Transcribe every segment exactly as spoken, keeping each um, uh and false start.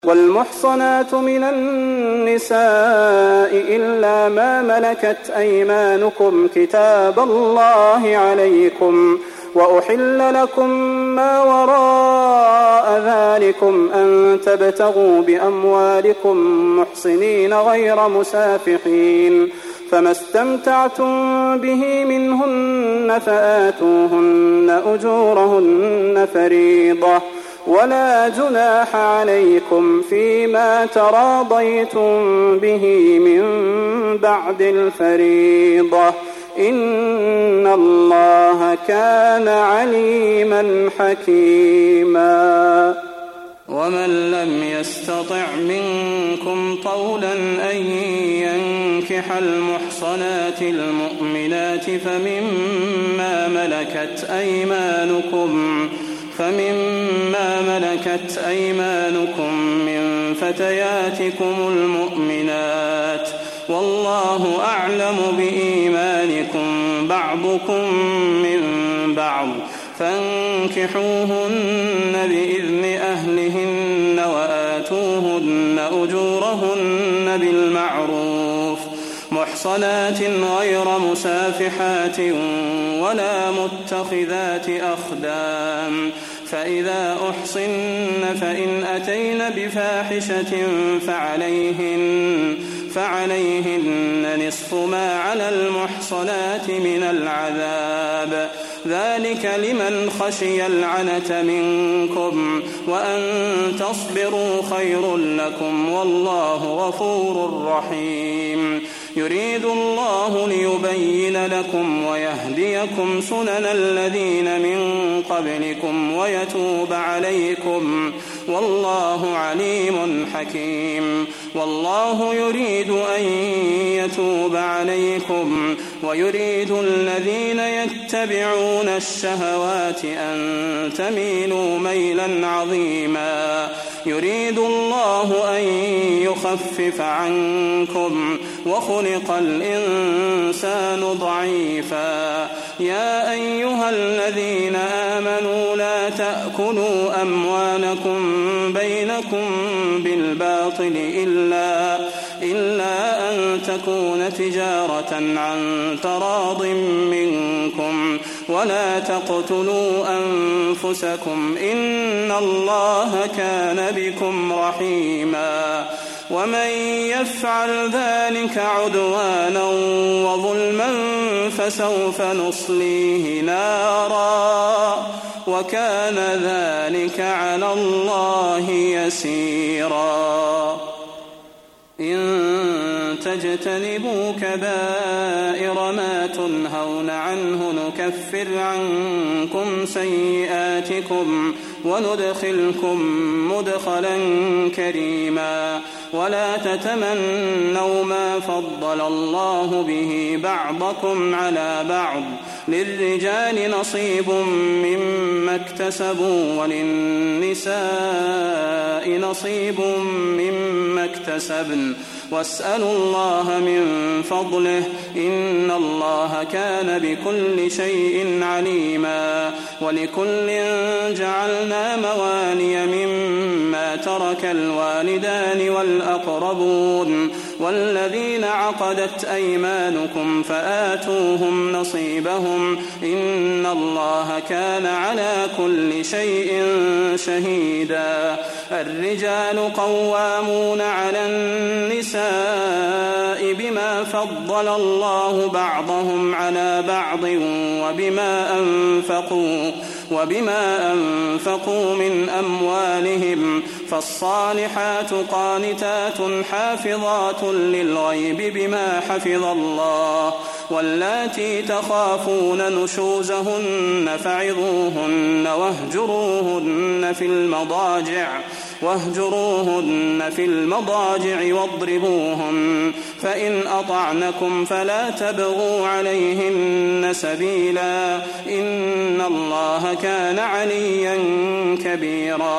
والمحصنات من النساء إلا ما ملكت أيمانكم كتاب الله عليكم، وأحل لكم ما وراء ذلكم أن تبتغوا بأموالكم محصنين غير مسافحين، فما استمتعتم به منهن فآتوهن أجورهن فريضة، ولا جناح عليكم فيما تراضيتم به من بعد الفريضة، إن الله كان عليما حكيما. ومن لم يستطع منكم طولا أن ينكح المحصنات المؤمنات فمما ملكت أيمانكم فمما ملكت أيمانكم من فتياتكم المؤمنات، والله أعلم بإيمانكم بعضكم من بعض، فانكحوهن بإذن أهلهن وآتوهن أجورهن بالمعروف محصنات غير مسافحات ولا متخذات أخدان، فإذا أحصن فإن أتين بفاحشة فعليهن, فعليهن نصف ما على المحصنات من العذاب، ذلك لمن خشي العنة منكم، وأن تصبروا خير لكم، والله غفور رحيم. يريد الله ليبين لكم ويهديكم سنن الذين من قبلكم ويتوب عليكم، والله عليم حكيم. والله يريد أن يتوب عليكم ويريد الذين يتبعون الشهوات أن تميلوا ميلا عظيما. يريد الله أن يخفف عنكم وخلق الإنسان ضعيفا. يا أيها الذين آمنوا لا تأكلوا أموالكم بينكم بالباطل إلا, إلا أن تكون تجارة عن تراض منكم، ولا تقتلوا أنفسكم إن الله كان بكم رحيما. ومن يفعل ذلك عدوانا وظلما فسوف نصليه نارا، وكان ذلك على الله يسيرا. إن تجتنبوا كبائر ما تنهون عنه نكفر عنكم سيئاتكم وندخلكم مدخلا كريما. ولا تتمنوا ما فضل الله به بعضكم على بعض، للرجال نصيب مما اكتسبوا وللنساء نصيب مما اكتسبن، واسألوا الله من فضله إن الله كان بكل شيء عليما. ولكل جعلنا موالي مما ترك الوالدان والأقربون والذين عقدت أيمانكم فآتوهم نصيبهم إن الله كان على كل شيء شهيدا. الرجال قوامون على النساء بما فضل الله بعضهم على بعض وبما أنفقوا وبما أنفقوا من أموالهم، فالصالحات قانتات حافظات للغيب بما حفظ الله، واللاتي تخافون نشوزهن فعظوهن واهجروهن في المضاجع واهجروهن في المضاجع واضربوهن، فإن أطعنكم فلا تبغوا عليهن سبيلا إن الله كان عليا كبيرا.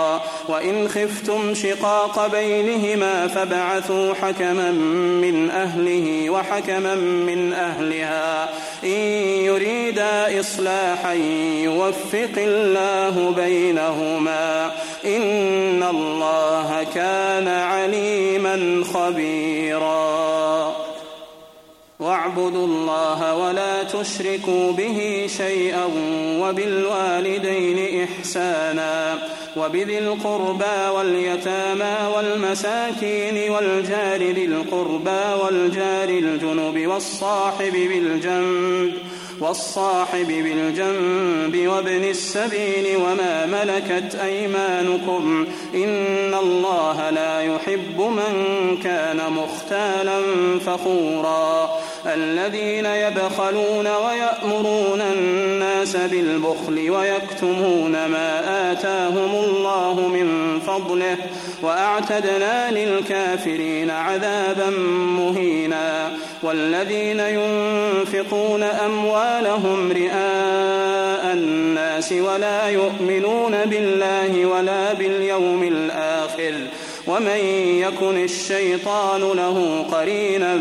وإن خفتم شقاق بينهما فابعثوا حكما من أهله وحكما من أهلها إن يريدا إصلاحا يوفق الله بينهما إن الله كان عليما خبيرا واعبدوا الله ولا تشركوا به شيئا وبالوالدين إحسانا وبذي القربى واليتامى والمساكين والجار ذي القربى والجار الجنب والصاحب بالجنب والصاحب بالجنب وابن السبيل وما ملكت أيمانكم إن الله لا يحب من كان مختالا فخورا الذين يبخلون ويأمرون الناس بالبخل ويكتمون ما آتاهم الله من فضله وأعتدنا للكافرين عذابا مهينا والذين ينفقون أموالهم رئاء الناس ولا يؤمنون بالله ولا باليوم الآخر ومن يكن الشيطان له قرينا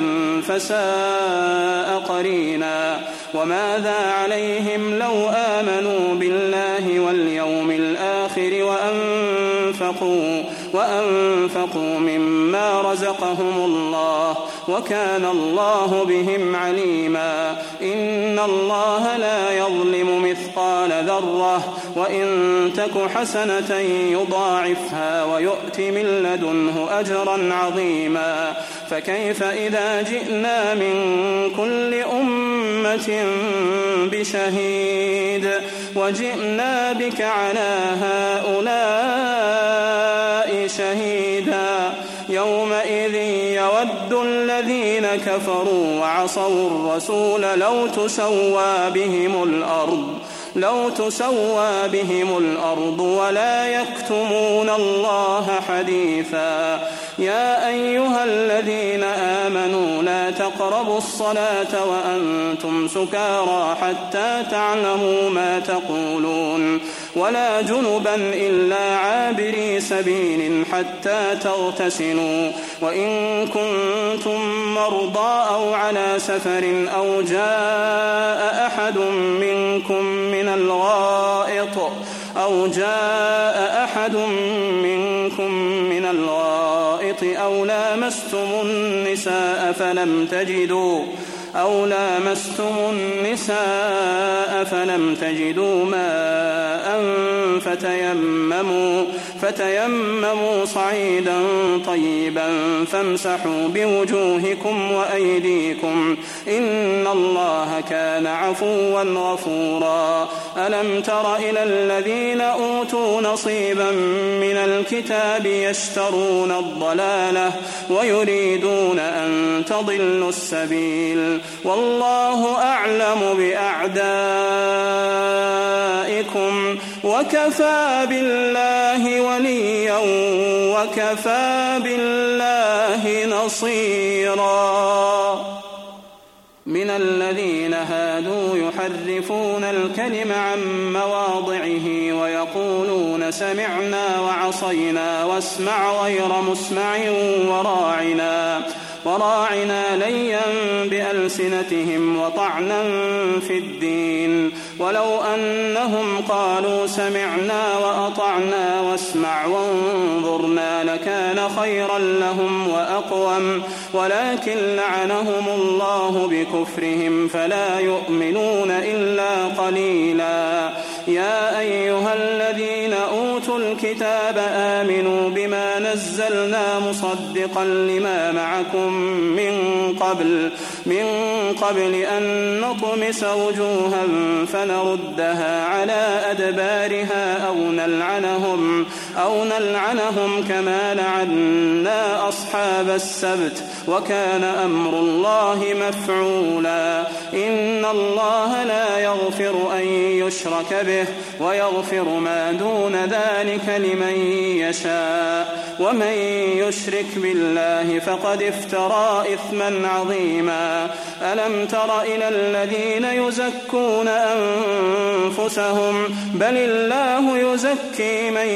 فساء قرينا وماذا عليهم لو آمنوا بالله واليوم الآخر وأنفقوا, وأنفقوا مما رزقهم الله وكان الله بهم عليما إن الله لا يظلم مثقال ذرة وإن تك حسنة يضاعفها ويؤت من لدنه أجرا عظيما فكيف إذا جئنا من كل أمة بشهيد وجئنا بك على هؤلاء شهيدا يومئذ يود الذين كفروا وعصوا الرسول لو تسوى بهم الأرض لو تسوى بهم الأرض ولا يكتمون الله حديثا يا أيها الذين آمنوا لا تقربوا الصلاة وأنتم سكارى حتى تعلموا ما تقولون ولا جنبا إلا عابري سبيل حتى تغتسلوا وإن كنتم مرضى أو على سفر أو جاء أحد منكم من الغائط أو جاء أحد منكم من الغائط أو لامستم النساء فلم تجدوا أو لامستم النساء فلم تجدوا ماء فتيمموا, فتيمموا صعيدا طيبا فامسحوا بوجوهكم وأيديكم إن الله كان عفوا غفورا ألم تر إلى الذين أوتوا نصيبا من الكتاب يشترون الضلالة ويريدون أن تضلوا السبيل والله أعلم بأعدائكم وكفى بالله وليا وكفى بالله نصيرا من الذين هادوا يحرفون الكلم عن مواضعه ويقولون سمعنا وعصينا واسمع غير مسمع وراعنا وراعنا ليا بألسنتهم وطعنا في الدين ولو أنهم قالوا سمعنا وأطعنا واسمع وانظرنا لكان خيرا لهم وأقوم ولكن لعنهم الله بكفرهم فلا يؤمنون إلا قليلا يا أيها الذين أوتوا الكتاب آمنوا بما نزلنا مصدقا لما معكم من قبل من قبل أن نطمس وجوها فنردها على أدبارها أو نلعنهم أو نلعنهم كما لعنا أصحاب السبت وكان أمر الله مفعولا إن الله لا يغفر أن يشرك به ويغفر ما دون ذلك ذلك لمن يشاء ومن يشرك بالله فقد افترى إثما عظيما. ألم تر إلى الذين يزكون أنفسهم بل الله يزكي من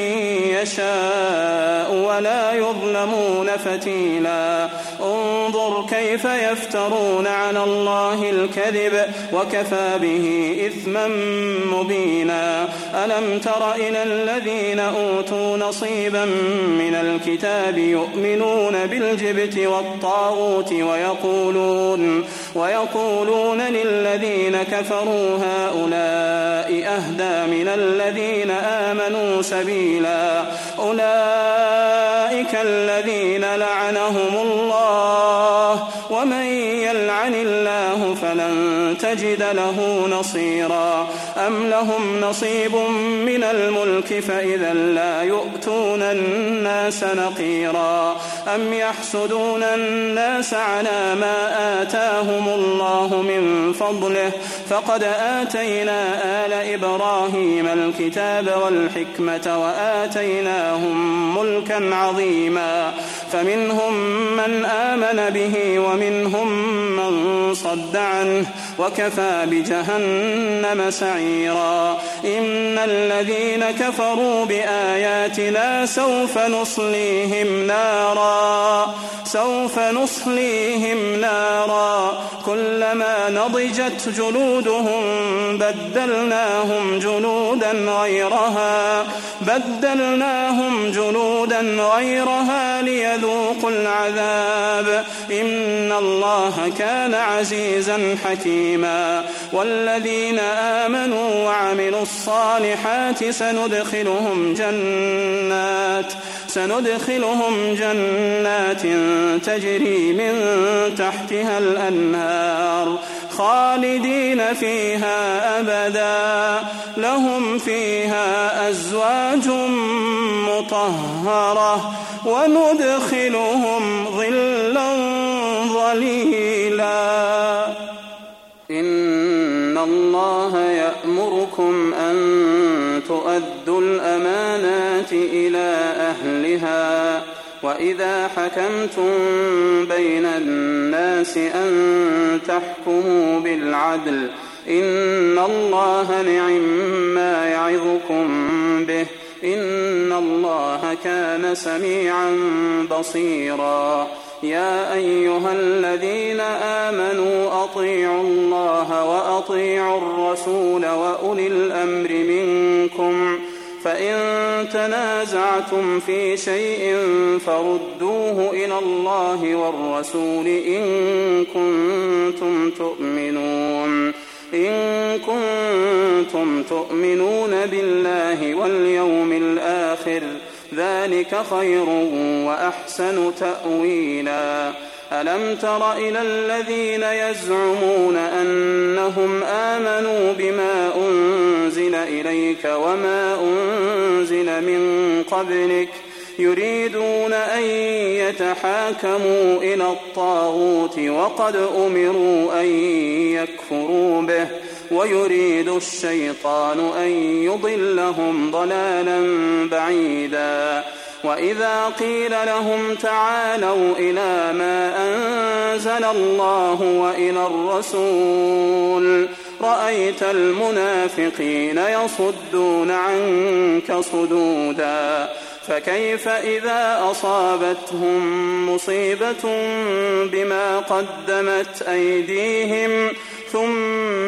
يشاء ولا يظلمون فتيلا. انظر كيف يفترون على الله الكذب وكفى به إثما مبينا. ألم تر إلى الذين أوتوا نصيبا من الكتاب يؤمنون بالجبت والطاغوت ويقولون, ويقولون للذين كفروا هؤلاء أهدى من الذين آمنوا سبيلا. أولئك الذين لعنهم الله ومن يلعن الله فلن تجد له نصيرا. أم لهم نصيب من الملك فإذا لا يؤتون الناس نقيرا. أم يحسدون الناس على ما آتاهم الله من فضله فقد آتينا آل إبراهيم الكتاب والحكمة وآتيناهم ملكا عظيما. فمنهم من آمن به ومنهم من صد عنه وكفى بجهنم سعيرا. إن الذين كفروا بآياتنا سوف نصليهم نارا سوف نصليهم نارا كلما نضجت جلودهم بدلناهم جلودا غيرها بدلناهم جلودا غيرها ليذوقوا العذاب إن الله كان عزيزا حكيما. والذين آمنوا وعملوا الصالحات سندخلهم جنات سندخلهم جنات تجري من تحتها الأنهار خالدين فيها أبدا لهم فيها أزواج مطهرة وندخلهم ظلا ظليلا. إن الله يأمركم أن تؤدوا الأمانات إلى أهلها وإذا حكمتم بين الناس أن تحكموا بالعدل إن الله نعما يعظكم به إن الله كان سميعا بصيرا. يا أيها الذين آمنوا أطيعوا الله وأطيعوا الرسول وأولي الأمر منكم فإن تنازعتم في شيء فردوه إلى الله والرسول إن كنتم تؤمنون إن كنتم تؤمنون بالله واليوم الآخر ذلك خير وأحسن تأويلا. ألم تر إلى الذين يزعمون أنهم آمنوا بما أنزل إليك وما أنزل من قبلك يريدون أن يتحاكموا إلى الطاغوت وقد أمروا أن يكفروا به ويريد الشيطان أن يضلهم ضلالا بعيدا. وإذا قيل لهم تعالوا إلى ما أنزل الله وإلى الرسول رأيت المنافقين يصدون عنك صدودا. فكيف إذا أصابتهم مصيبة بما قدمت أيديهم ثم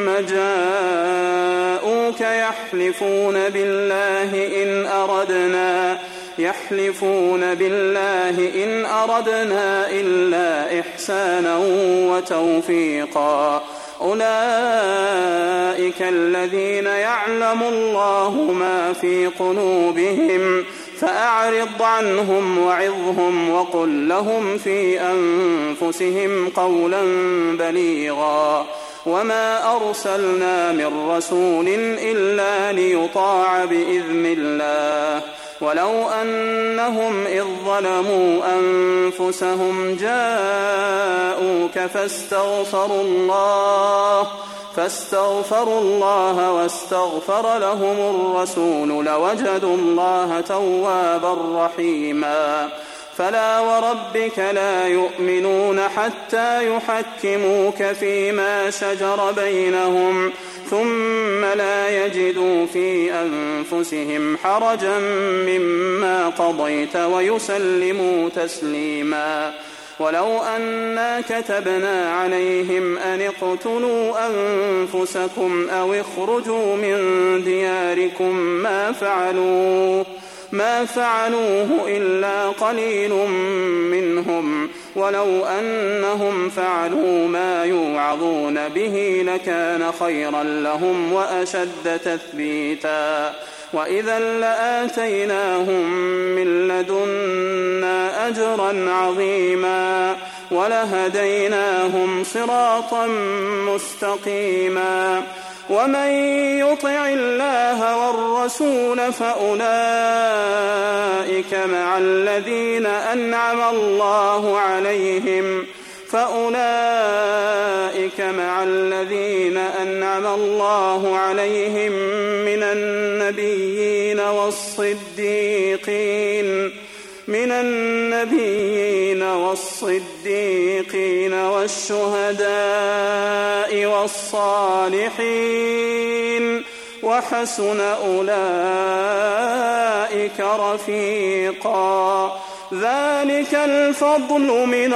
جاءوك يحلفون بالله إن أردنا يحلفون بالله إن أردنا إلا إحسانا وتوفيقا أولئك الذين يعلم الله ما في قلوبهم فأعرض عنهم وعظهم وقل لهم في أنفسهم قولا بليغا. وما أرسلنا من رسول إلا ليطاع بإذن الله ولو أنهم إذ ظلموا أنفسهم جاءوك فاستغفروا الله فاستغفروا الله واستغفر لهم الرسول لوجدوا الله توابا رحيما. فلا وربك لا يؤمنون حتى يحكموك فيما شجر بينهم ثم لا يجدوا في أنفسهم حرجا مما قضيت ويسلموا تسليما. ولو أنا كتبنا عليهم أن اقتلوا أنفسكم أو اخرجوا من دياركم ما فعلوه ما فعلوه إلا قليل منهم ولو أنهم فعلوا ما يوعظون به لكان خيرا لهم وأشد تثبيتا. وإذا لآتيناهم من لدنا أجرا عظيما ولهديناهم صراطا مستقيما. ومن يطع الله والرسول فأولئك مع الذين أنعم الله عليهم فأولئك مع الذين أنعم الله عليهم من النبيين والصديقين من النبيين والصديقين والشهداء والصالحين وحسن أولئك رفيقا. ذلك الفضل من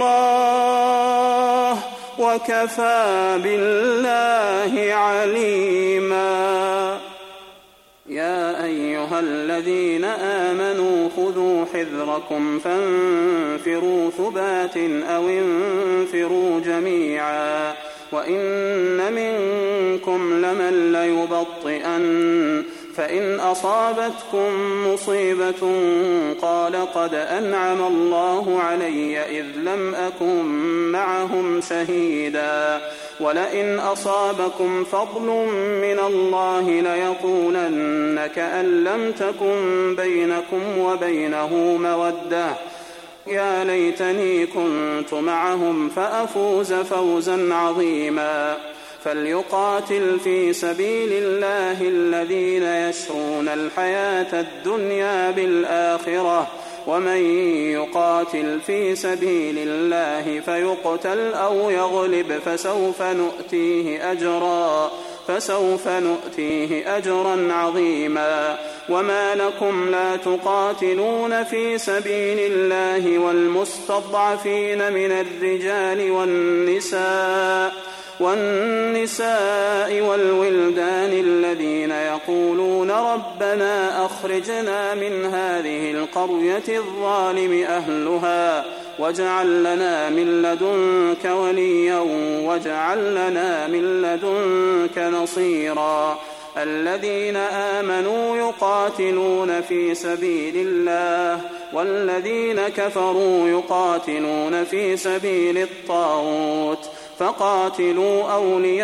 الله وكفى بالله عليما. يا أيها الذين آمنوا خذوا حذركم فانفروا ثبات أو انفروا جميعا وإن منكم لمن ليبطئن فإن أصابتكم مصيبة قال قد أنعم الله علي إذ لم أكن معهم شهيدا ولئن أصابكم فضل من الله ليقولن كأن لم تكن بينكم وبينه مودة يا ليتني كنت معهم فأفوز فوزا عظيما. فليقاتل في سبيل الله الذين يشرون الحياة الدنيا بالآخرة ومن يقاتل في سبيل الله فيقتل أو يغلب فسوف نؤتيه أجرا فسوف نؤتيه أجرا عظيما. وما لكم لا تقاتلون في سبيل الله والمستضعفين من الرجال والنساء والنساء والولدان الذين يقولون ربنا أخرجنا من هذه القرية الظالم أهلها واجعل لنا من لدنك وليا واجعل لنا من لدنك نصيرا. الذين آمنوا يقاتلون في سبيل الله والذين كفروا يقاتلون في سبيل الطاغوت فقاتلوا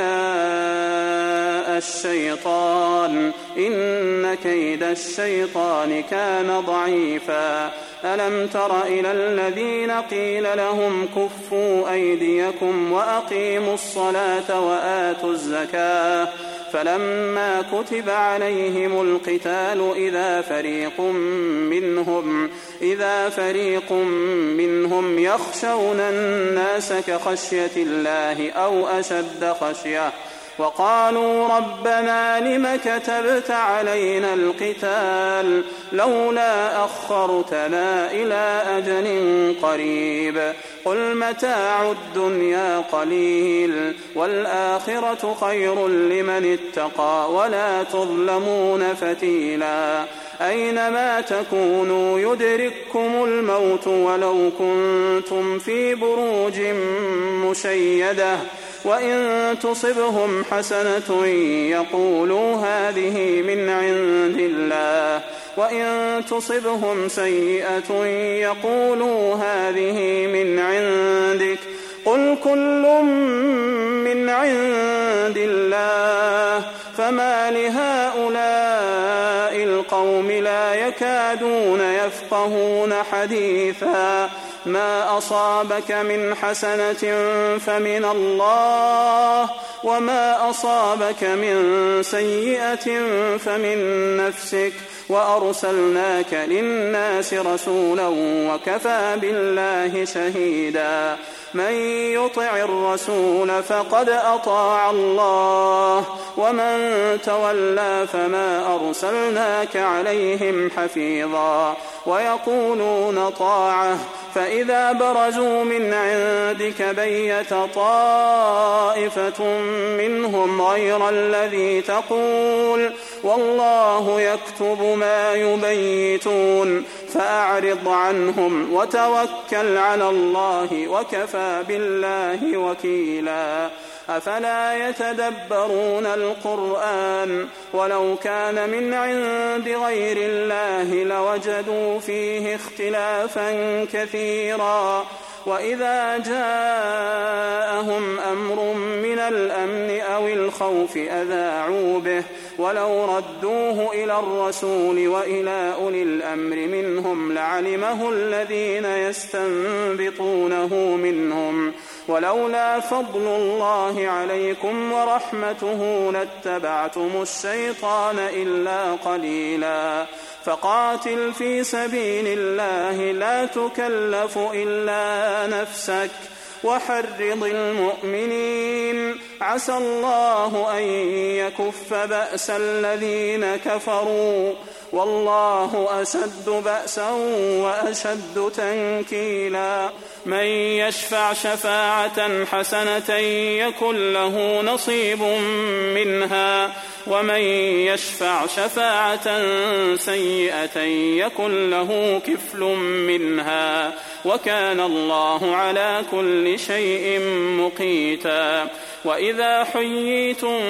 أولياء الشيطان إن كيد الشيطان كان ضعيفا. ألم تر إلى الذين قيل لهم كفوا أيديكم وأقيموا الصلاة وآتوا الزكاة فلما كتب عليهم القتال إذا فريق منهم إذا فريق منهم يخشون الناس كخشية الله أو أشد خشية وقالوا ربنا لم كتبت علينا القتال لولا أخرتنا إلى أجل قريب قل متاع الدنيا قليل والآخرة خير لمن اتقى ولا تظلمون فتيلا. أينما تكونوا يدرككم الموت ولو كنتم في بروج مشيدة وإن تصبهم حسنة يقولوا هذه من عند الله وإن تصبهم سيئة يقولوا هذه من عندك قل كل من عند الله فما لهؤلاء القوم لا يكادون يكادون يفقهون حديثا ما أصابك من حسنة فمن الله وما أصابك من سيئة فمن نفسك وأرسلناك للناس رسولا وكفى بالله شهيدا من يطع الرسول فقد أطاع الله ومن تولى فما أرسلناك عليهم حفيظا ويقولون طاعة فإذا برزوا من عندك بيت طائفة منهم غير الذي تقول والله يكتب ما يبيتون فأعرض عنهم وتوكل على الله وكفى بالله وكيلا أفلا يتدبرون القرآن ولو كان من عند غير الله لوجدوا فيه اختلافا كثيرا وإذا جاءهم أمر من الأمن أو الخوف أذاعوا به ولو ردوه إلى الرسول وإلى أولي الأمر منهم لعلمه الذين يستنبطونه منهم ولولا فضل الله عليكم ورحمته لاتبعتم الشيطان إلا قليلا فقاتل في سبيل الله لا تكلف إلا نفسك وحرض المؤمنين عسى الله أن يكف بأس الذين كفروا والله أشد بأسا وأشد تنكيلا من يشفع شفاعة حسنة يكن له نصيب منها ومن يشفع شفاعة سيئة يكن له كفل منها وكان الله على كل شيء مقيتا وإذا حييتم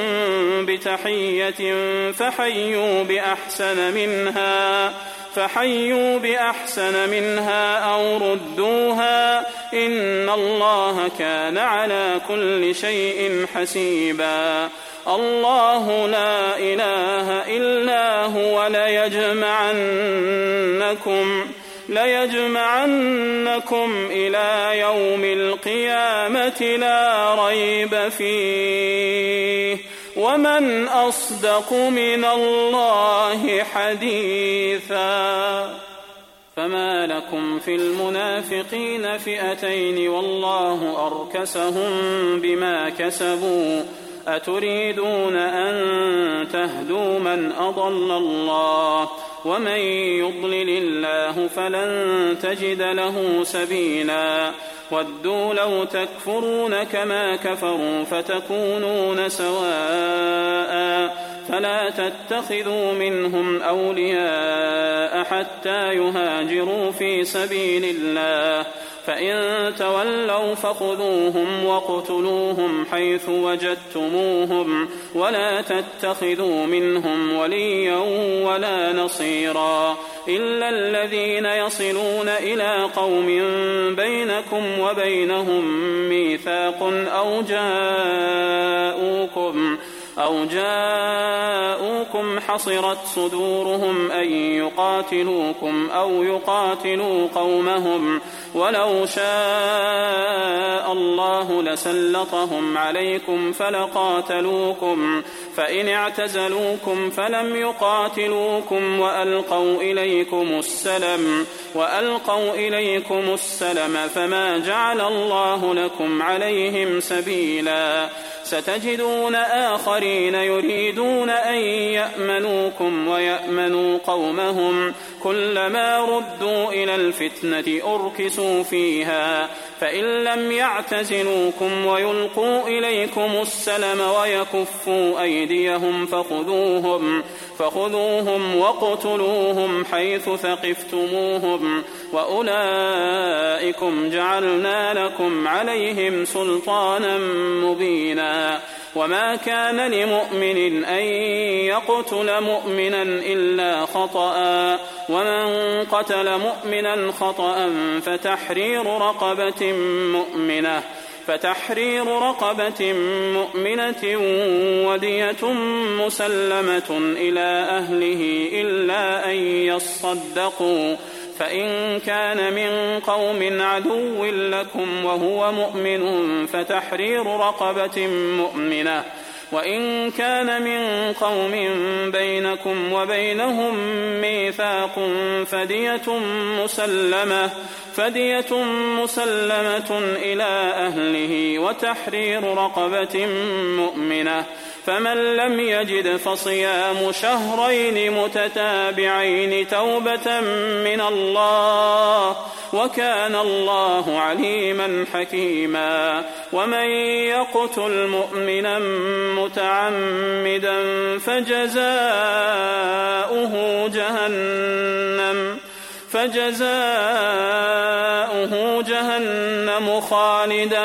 بتحية فحيوا بأحسن منها فحيوا بأحسن منها أو ردوها إن الله كان على كل شيء حسيبا الله لا إله إلا هو ليجمعنكم ليجمعنكم إلى يوم القيامة لا ريب فيه ومن أصدق من الله حديثا فما لكم في المنافقين فئتين والله أركسهم بما كسبوا أتريدون أن تهدوا من أضل الله ومن يضلل الله فلن تجد له سبيلا ودوا لو تكفرون كما كفروا فتكونون سواء فلا تتخذوا منهم أولياء حتى يهاجروا في سبيل الله فإن تولوا فخذوهم واقتلوهم حيث وجدتموهم ولا تتخذوا منهم وليا ولا نصيرا إلا الذين يصلون إلى قوم بينكم وبينهم ميثاق أو جاءوكم أو جاءوكم حصرت صدورهم أن يقاتلوكم أو يقاتلوا قومهم ولو شاء الله لسلطهم عليكم فلقاتلوكم فإن اعتزلوكم فلم يقاتلوكم وألقوا إليكم السلم وألقوا إليكم السلم فما جعل الله لكم عليهم سبيلا ستجدون آخرين يريدون أن يأمنوكم ويأمنوا قومهم كلما ردوا إلى الفتنة أركسوا فيها فإن لم يعتزلوكم ويلقوا إليكم السلم ويكفوا أيديهم فخذوهم فخذوهم واقتلوهم حيث ثقفتموهم وأولئكم جعلنا لكم عليهم سلطانا مبينا وما كان لمؤمن أن يقتل مؤمنا إلا خطأ ومن قتل مؤمنا خطأ فتحرير رقبة مؤمنة فتحرير رقبة مؤمنة ودية مسلمة إلى أهله إلا أن يصدقوا، فإن كان من قوم عدو لكم وهو مؤمن فتحرير رقبة مؤمنة، وإن كان من قوم بينكم وبينهم ميثاق فدية مسلمة فدية مسلمة إلى أهله وتحرير رقبة مؤمنة، فمن لم يجد فصيام شهرين متتابعين توبة من الله، وكان الله عليما حكيما. ومن يقتل مؤمنا متعمدا فجزاؤه جهنم فجزاؤه جهنم خالدا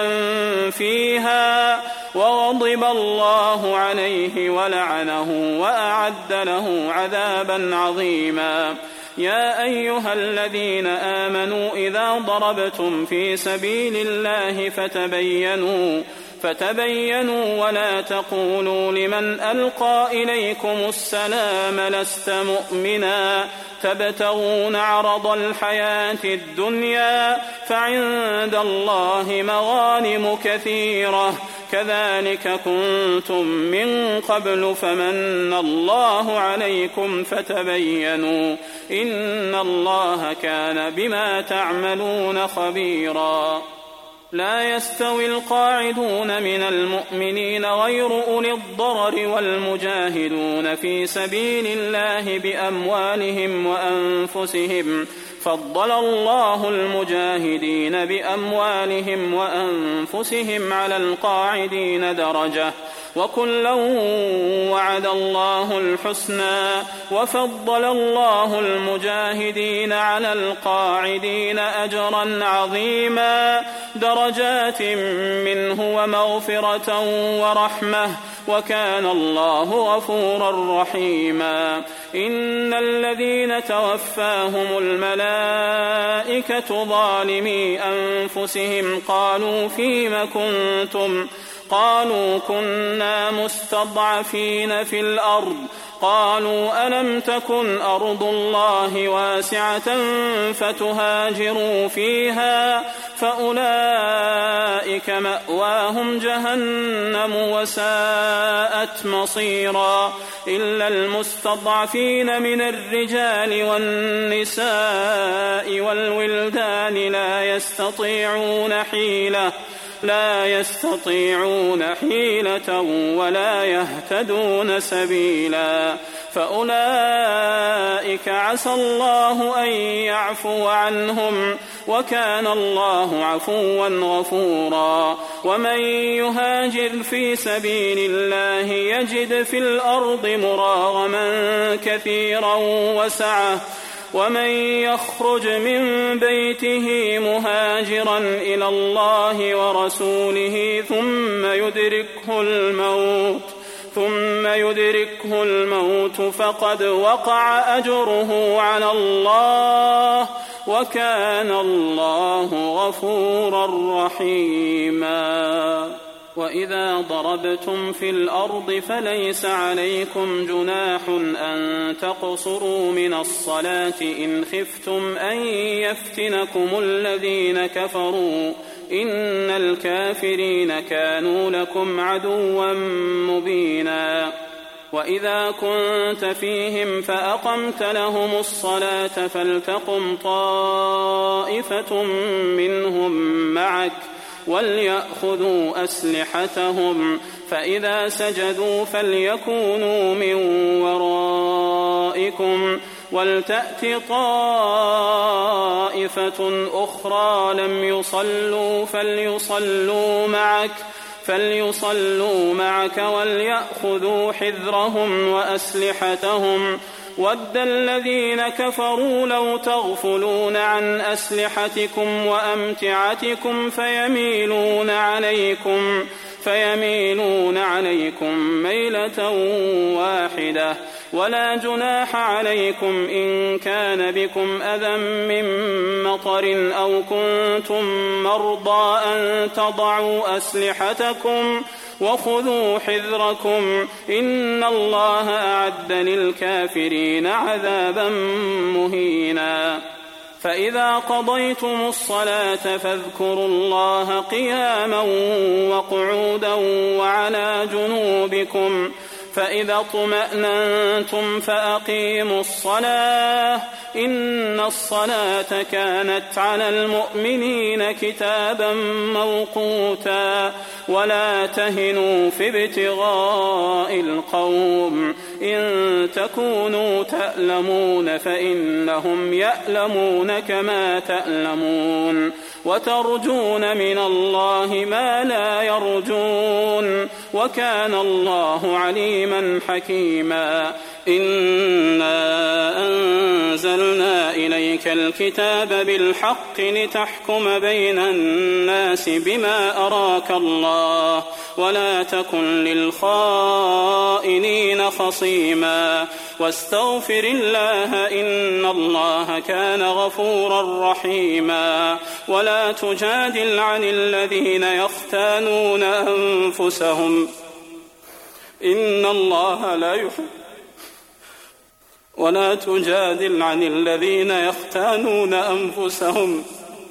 فيها وغضب الله عليه ولعنه وأعد له عذابا عظيما. يا أيها الذين آمنوا إذا ضربتم في سبيل الله فتبينوا فتبينوا ولا تقولوا لمن ألقى إليكم السلام لست مؤمنا تبتغون عرض الحياة الدنيا فعند الله مغانم كثيرة كذلك كنتم من قبل فمن الله عليكم فتبينوا إن الله كان بما تعملون خبيرا. لا يستوي القاعدون من المؤمنين غير أولي الضرر والمجاهدون في سبيل الله بأموالهم وأنفسهم، فضل الله المجاهدين بأموالهم وأنفسهم على القاعدين درجة، وكلا وعد الله الحسنى، وفضل الله المجاهدين على القاعدين أجرا عظيما درجات منه ومغفرة ورحمة، وكان الله غفورا رحيما. إن الذين توفاهم الملائكة ظالمي أنفسهم قالوا فيم كنتم قالوا كنا مستضعفين في الأرض قالوا ألم تكن أرض الله واسعة فتهاجروا فيها فأولئك مأواهم جهنم وساءت مصيرا إلا المستضعفين من الرجال والنساء والولدان لا يستطيعون حيلة لا يستطيعون حيلة ولا يهتدون سبيلا فأولئك عسى الله أن يعفو عنهم وكان الله عفوا غفورا. ومن يهاجر في سبيل الله يجد في الأرض مراغما كثيرا وسعة ومن يخرج من بيته مهاجرا إلى الله ورسوله ثم يدركه الموت ثم يدركه الموت فقد وقع أجره على الله وكان الله غفورا رحيما. وإذا ضربتم في الأرض فليس عليكم جناح أن تقصروا من الصلاة إن خفتم أن يفتنكم الذين كفروا إن الكافرين كانوا لكم عدوا مبينا. وإذا كنت فيهم فأقمت لهم الصلاة فلتقم طائفة منهم معك وليأخذوا أسلحتهم فإذا سجدوا فليكونوا من ورائكم ولتأت طائفة أخرى لم يصلوا فليصلوا معك فليصلوا معك وليأخذوا حذرهم وأسلحتهم ود الذين كفروا لو تغفلون عن أسلحتكم وأمتعتكم فيميلون عليكم فيميلون عليكم ميلة واحدة ولا جناح عليكم إن كان بكم أذى من مطر أو كنتم مرضى أن تضعوا أسلحتكم وخذوا حذركم إن الله أعد للكافرين عذابا مهينا فإذا قضيتم الصلاة فاذكروا الله قياما وقعودا وعلى جنوبكم فإذا اطمأننتم فأقيموا الصلاة إن الصلاة كانت على المؤمنين كتابا موقوتا ولا تهنوا في ابتغاء القوم إن تكونوا تألمون فإنهم يألمون كما تألمون وترجون من الله ما لا يرجون وكان الله عليما حكيما إنا أنزلنا إليك الكتاب بالحق لتحكم بين الناس بما أراك الله ولا تكن للخائنين خصيما واستغفر الله إن الله كان غفورا رحيما ولا تجادل عن الذين يختانون أنفسهم إن الله لا يحب ولا تجادل عن الذين يختانون أنفسهم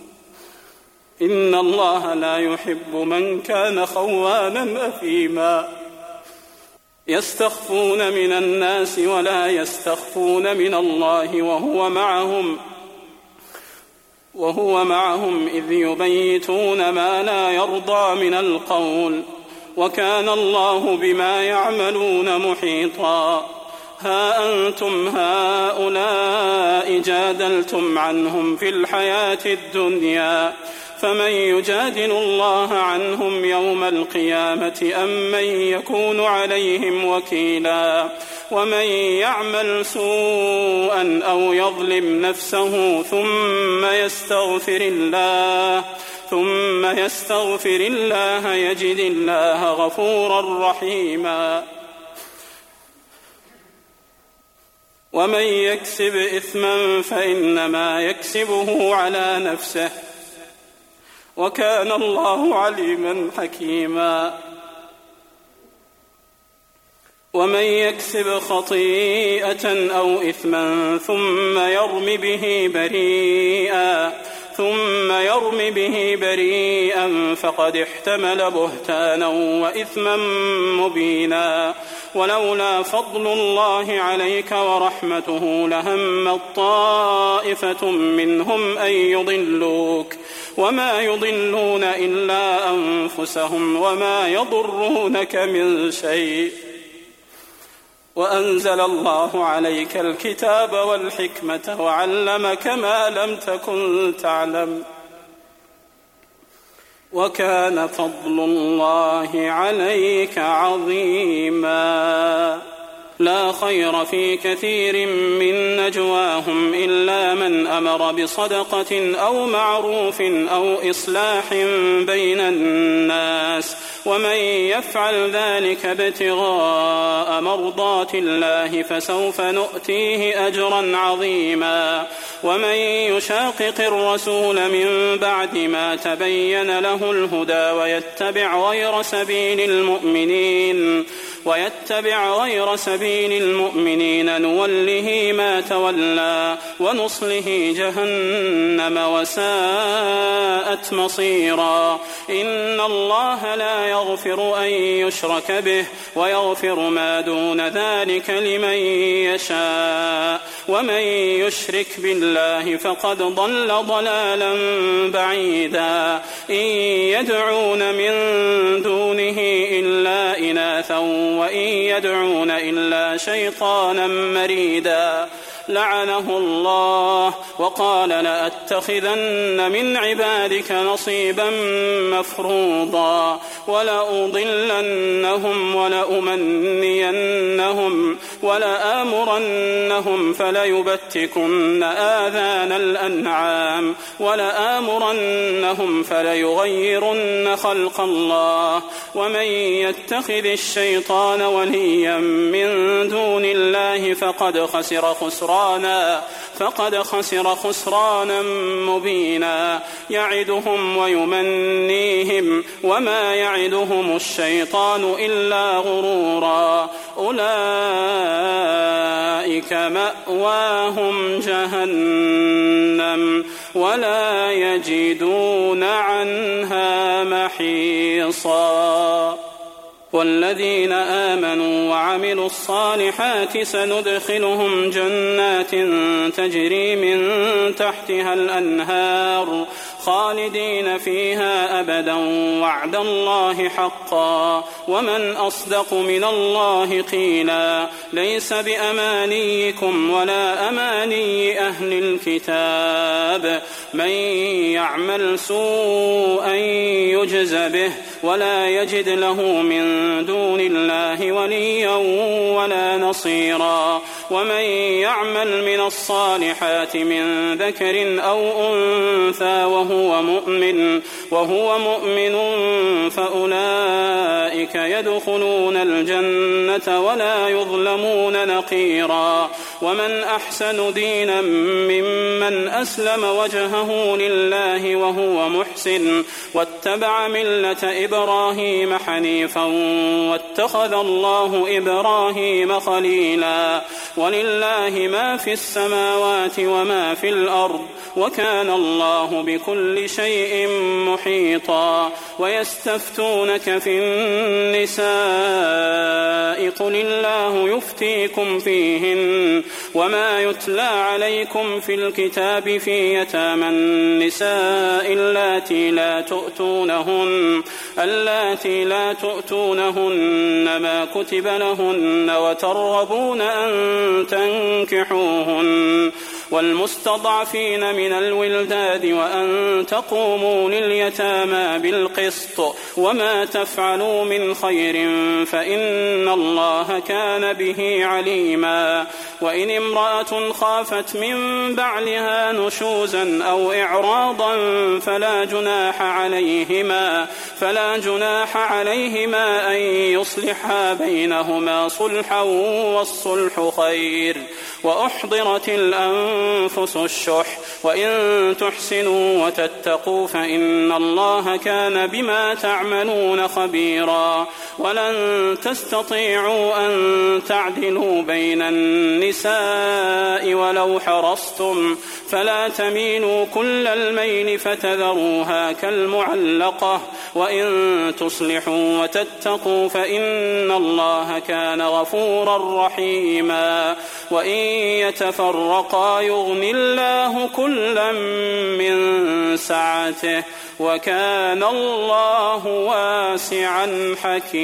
إن الله لا يحب من كان خوانا أثيما يستخفون من الناس ولا يستخفون من الله وهو معهم وهو معهم إذ يبيتون ما لا يرضى من القول وكان الله بما يعملون محيطا ها أنتم هؤلاء جادلتم عنهم في الحياة الدنيا فمن يجادل الله عنهم يوم القيامة أم من يكون عليهم وكيلا ومن يعمل سوءا أو يظلم نفسه ثم يستغفر الله ثم يستغفر الله يجد الله غفورا رحيما ومن يكسب إثما فإنما يكسبه على نفسه وكان الله عليما حكيما ومن يكسب خطيئة أو إثما ثم يرم به بريئا ثم يرم به بريئا فقد احتمل بهتانا وإثما مبينا ولولا فضل الله عليك ورحمته لهم طائفة منهم أن يضلوك وما يضلون إلا أنفسهم وما يضرونك من شيء وأنزل الله عليك الكتاب والحكمة وعلمك ما لم تكن تعلم وكان فضل الله عليك عظيما لا خير في كثير من نجواهم إلا من أمر بصدقة أو معروف أو إصلاح بين الناس ومن يفعل ذلك ابتغاء مرضات الله فسوف نؤتيه أجرا عظيما ومن يشاقق الرسول من بعد ما تبين له الهدى ويتبع غير سبيل المؤمنين ويتبع غير سبيل المؤمنين نوله ما تولى ونصله جهنم وساءت مصيرا إن الله لا يغفر أن يشرك به ويغفر ما دون ذلك لمن يشاء ومن يشرك بالله فقد ضل ضلالا بعيدا إن يدعون من دونه إلا إناثا وإن يدعون إلا شيطانا مريدا لعنه الله وقال لأتخذن من عبادك نصيبا مفروضا ولأضلنهم ولأمنينهم ولآمرنهم فليبتكن آذان الأنعام ولآمرنهم فليغيرن خلق الله ومن يتخذ الشيطان وليا من دون الله فقد خسر خسرانا فقد خسر خسرانا مبينا يعدهم ويمنيهم وما يعدهم الشيطان إلا غرورا أولئك مأواهم جهنم ولا يجدون عنها محيصا والذين آمنوا وعملوا الصالحات سندخلهم جنات تجري من تحتها الأنهار خالدين فيها أبدا وعد الله حقا ومن أصدق من الله قيلا ليس بأمانيكم ولا أماني أهل الكتاب من يعمل سوءا يجز به ولا يجد له من دون الله وليا ولا نصيرا ومن يعمل من الصالحات من ذكر أو أنثى وهو مؤمن وهو مؤمن فأولئك يدخلون الجنة ولا يظلمون نقيرا ومن أحسن دينا ممن أسلم وجهه لله وهو محسن واتبع ملة إبراهيم حنيفا واتخذ الله إبراهيم خليلا ولله ما في السماوات وما في الأرض وكان الله بكل شيء محيطا ويستفتونك في النساء قل الله يفتيكم فيهن وما يتلى عليكم في الكتاب في يتامى النساء اللاتي لا تؤتونهن اللاتي لا تؤتونهن ما كتب لهن وترغبون أن تنكحوهن والمستضعفين من الولدان وأن تقوموا لليتامى بالقسط وما تفعلوا من خير فإن الله كان به عليما وإن امرأة خافت من بعلها نشوزا أو إعراضا فلا جناح عليهما فلا جناح عليهما أن يصلحا بينهما صلحا والصلح خير وأحضرت الأنفس الشح وإن تحسنوا وتتقوا فإن الله كان بما تعملون خبيرا ولن تستطيعوا أن تعدلوا بين النساء ولو حرصتم فلا تميلوا كل الميل فتذروها كالمعلقة وإن تصلحوا وتتقوا فإن الله كان غفورا رحيما وإن يتفرقا يغني الله كلا من سعته وكان الله واسعا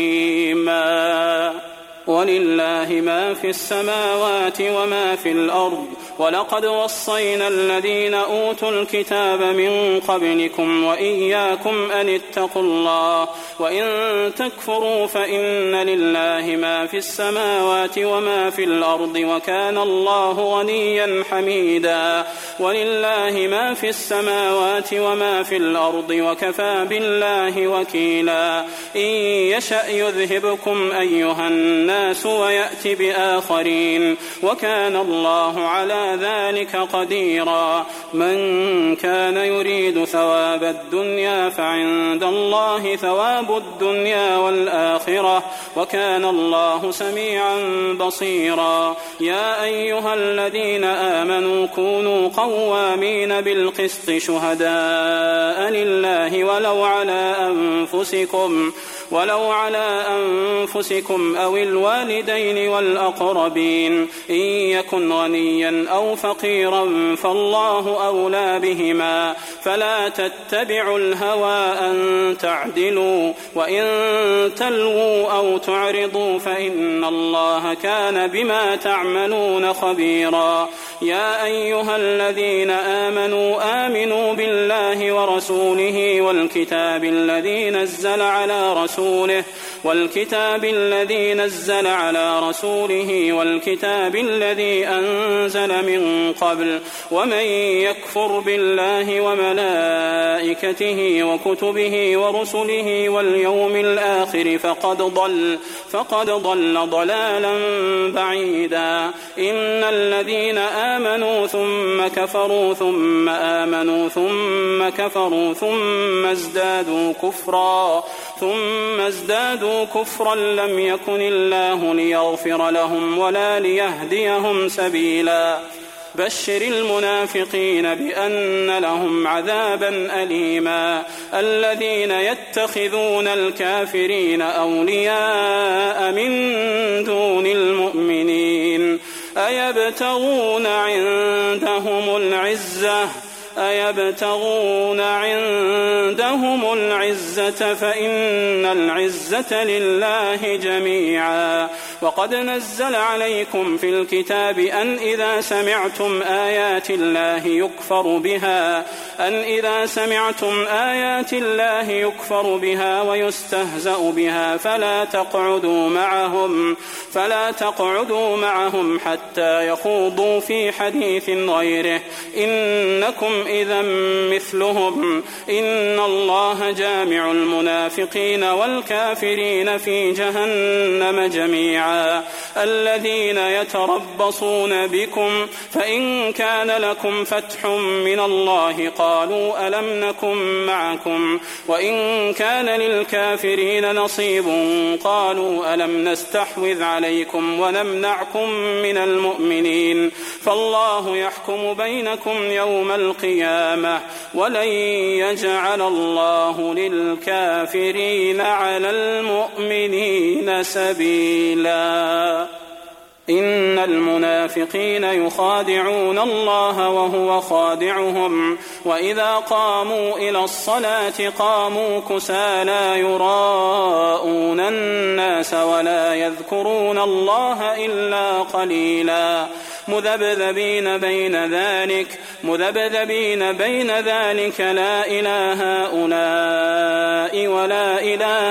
حكيما ولله ما في السماوات وما في الأرض ولقد وصينا الذين أوتوا الكتاب من قبلكم وإياكم أن اتقوا الله وإن تكفروا فإن لله ما في السماوات وما في الأرض وكان الله غنيا حميدا ولله ما في السماوات وما في الأرض وكفى بالله وكيلا إن يشأ يذهبكم أيها الناس ويأتي بآخرين وكان الله على ذلك قديرا من كان يريد ثواب الدنيا فعند الله ثواب الدنيا والآخرة وكان الله سميعا بصيرا يا أيها الذين آمنوا كونوا قوامين بالقسط شهداء لله ولو على أنفسكم ولو على أنفسكم أو الوالدين والأقربين إن يكن غنيا أو فقيرا فالله أولى بهما فلا تتبعوا الهوى أن تعدلوا وإن تلووا أو تعرضوا فإن الله كان بما تعملون خبيرا يا أيها الذين آمنوا آمنوا بالله ورسوله والكتاب الذي نزل على رسوله والكتاب الذي نزل على رسوله والكتاب الذي أنزل من قبل ومن يكفر بالله وملائكته وكتبه ورسله واليوم الآخر فقد ضل فقد ضل ضلالا بعيدا إن الذين آمنوا ثم كفروا ثم آمنوا ثم كفروا ثم ازدادوا كفرا ثم ازدادوا كفرا لم يكن الله ليغفر لهم ولا ليهديهم سبيلا بشر المنافقين بأن لهم عذابا أليما الذين يتخذون الكافرين أولياء من دون المؤمنين أيبتغون عندهم العزة أيبتغون عندهم العزة فإن العزة لله جميعا وقد نزل عليكم في الكتاب أن إذا سمعتم آيات الله يكفر بها أن إذا سمعتم آيات الله يكفر بها ويستهزأ بها فلا تقعدوا معهم فلا تقعدوا معهم حتى يخوضوا في حديث غيره إنكم إذا مثلهم إن الله جامع المنافقين والكافرين في جهنم جميعا الذين يتربصون بكم فإن كان لكم فتح من الله قالوا ألم نكن معكم وإن كان للكافرين نصيب قالوا ألم نستحوذ عليكم ونمنعكم من المؤمنين فالله يحكم بينكم يوم القيامة ولن يجعل الله للكافرين على المؤمنين سبيلا إن المنافقين يخادعون الله وهو خادعهم وإذا قاموا إلى الصلاة قاموا كسالى يراءون الناس ولا يذكرون الله إلا قليلا مذبذبين بين ذلك مذبذبين بين ذلك لا إله هؤلاء ولا إله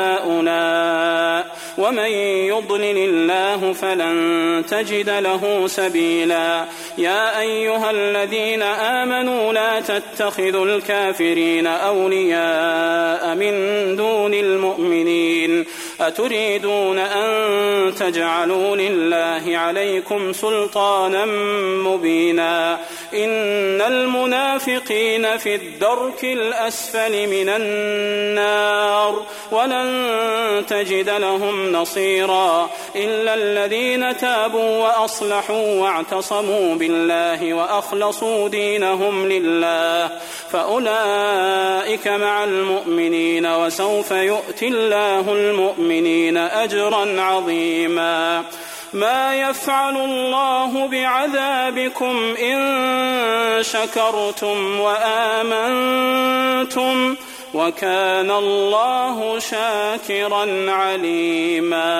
هؤلاء ومن يضلل الله فلن تجد له سبيلا يا أيها الذين آمنوا لا تتخذوا الكافرين أولياء من دون المؤمنين أتريدون أن تجعلوا لله عليكم سلطانا مبينا إن المنافقين في الدرك الأسفل من النار ولن تجد لهم نصيرا إلا الذين تابوا وأصلحوا واعتصموا بالله وأخلصوا دينهم لله فأولئك مع المؤمنين وسوف يؤتي الله المؤمنين أجرا عظيما ما يفعل الله بعذابكم إن شكرتم وآمنتم وكان الله شاكرا عليما.